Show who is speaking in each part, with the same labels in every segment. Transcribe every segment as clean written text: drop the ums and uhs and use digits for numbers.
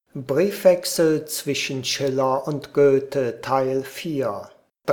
Speaker 1: Briefwechsel zwischen Schiller und Goethe Teil 4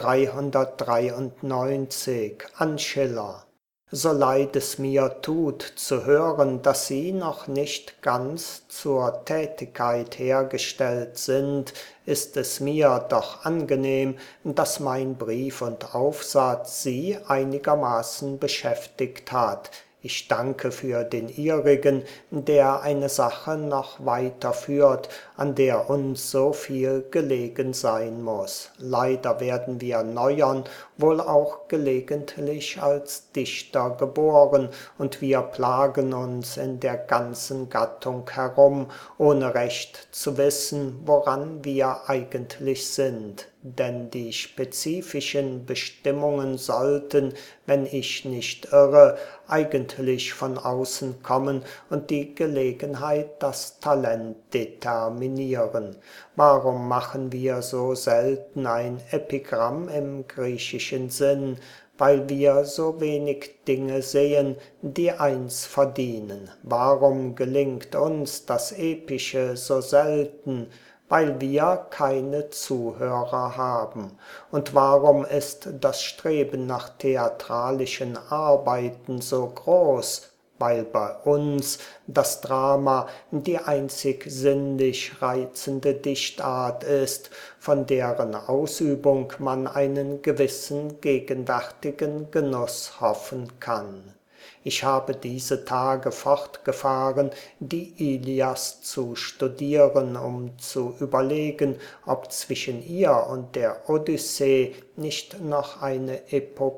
Speaker 1: 393 an Schiller. So leid es mir tut zu hören, dass Sie noch nicht ganz zur Tätigkeit hergestellt sind, ist es mir doch angenehm, dass mein Brief und Aufsatz Sie einigermaßen beschäftigt hat. Ich danke für den Ihrigen, der eine Sache noch weiterführt, an der uns so viel gelegen sein muss. Leider werden wir Neuern wohl auch gelegentlich als Dichter geboren, und wir plagen uns in der ganzen Gattung herum, ohne recht zu wissen, woran wir eigentlich sind. Denn die spezifischen Bestimmungen sollten, wenn ich nicht irre, eigentlich von außen kommen und die Gelegenheit das Talent determinieren. Warum machen wir so selten ein Epigramm im griechischen Sinn? Weil wir so wenig Dinge sehen, die eins verdienen. Warum gelingt uns das Epische so selten? Weil wir keine Zuhörer haben. Und warum ist das Streben nach theatralischen Arbeiten so groß? Weil bei uns das Drama die einzig sinnlich reizende Dichtart ist, von deren Ausübung man einen gewissen gegenwärtigen Genuss hoffen kann. Ich habe diese Tage fortgefahren, die Ilias zu studieren, um zu überlegen, ob zwischen ihr und der Odyssee nicht noch eine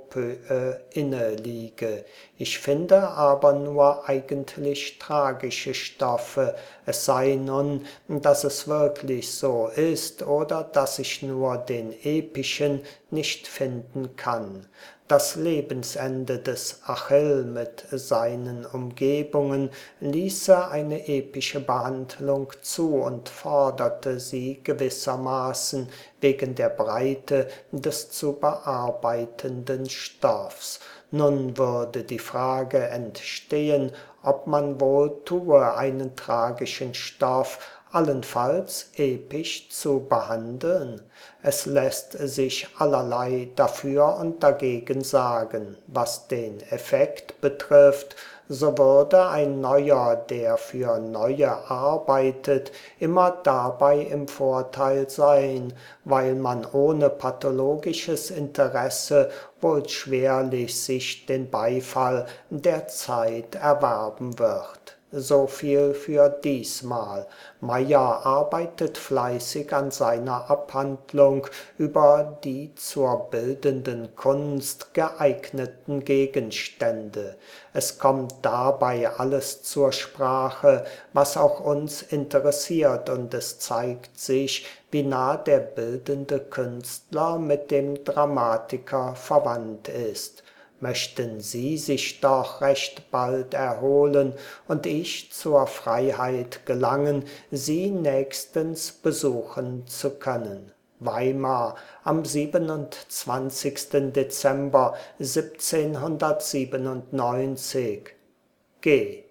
Speaker 1: Epopöe inne liege. Ich finde aber nur eigentlich tragische Stoffe, es sei nun, dass es wirklich so ist oder dass ich nur den epischen nicht finden kann. Das Lebensende des Achill mit seinen Umgebungen ließe eine epische Behandlung zu und forderte sie gewissermaßen wegen der Breite des zu bearbeitenden Stoffs. Nun würde die Frage entstehen, ob man wohl tue, einen tragischen Stoff allenfalls episch zu behandeln. Es lässt sich allerlei dafür und dagegen sagen. Was den Effekt betrifft, so würde ein Neuer, der für Neue arbeitet, immer dabei im Vorteil sein, weil man ohne pathologisches Interesse wohl schwerlich sich den Beifall der Zeit erwerben wird. So viel für diesmal. Meyer arbeitet fleißig an seiner Abhandlung über die zur bildenden Kunst geeigneten Gegenstände. Es kommt dabei alles zur Sprache, was auch uns interessiert, und es zeigt sich, wie nah der bildende Künstler mit dem Dramatiker verwandt ist. Möchten Sie sich doch recht bald erholen und ich zur Freiheit gelangen, Sie nächstens besuchen zu können. Weimar am 27. Dezember 1797. G.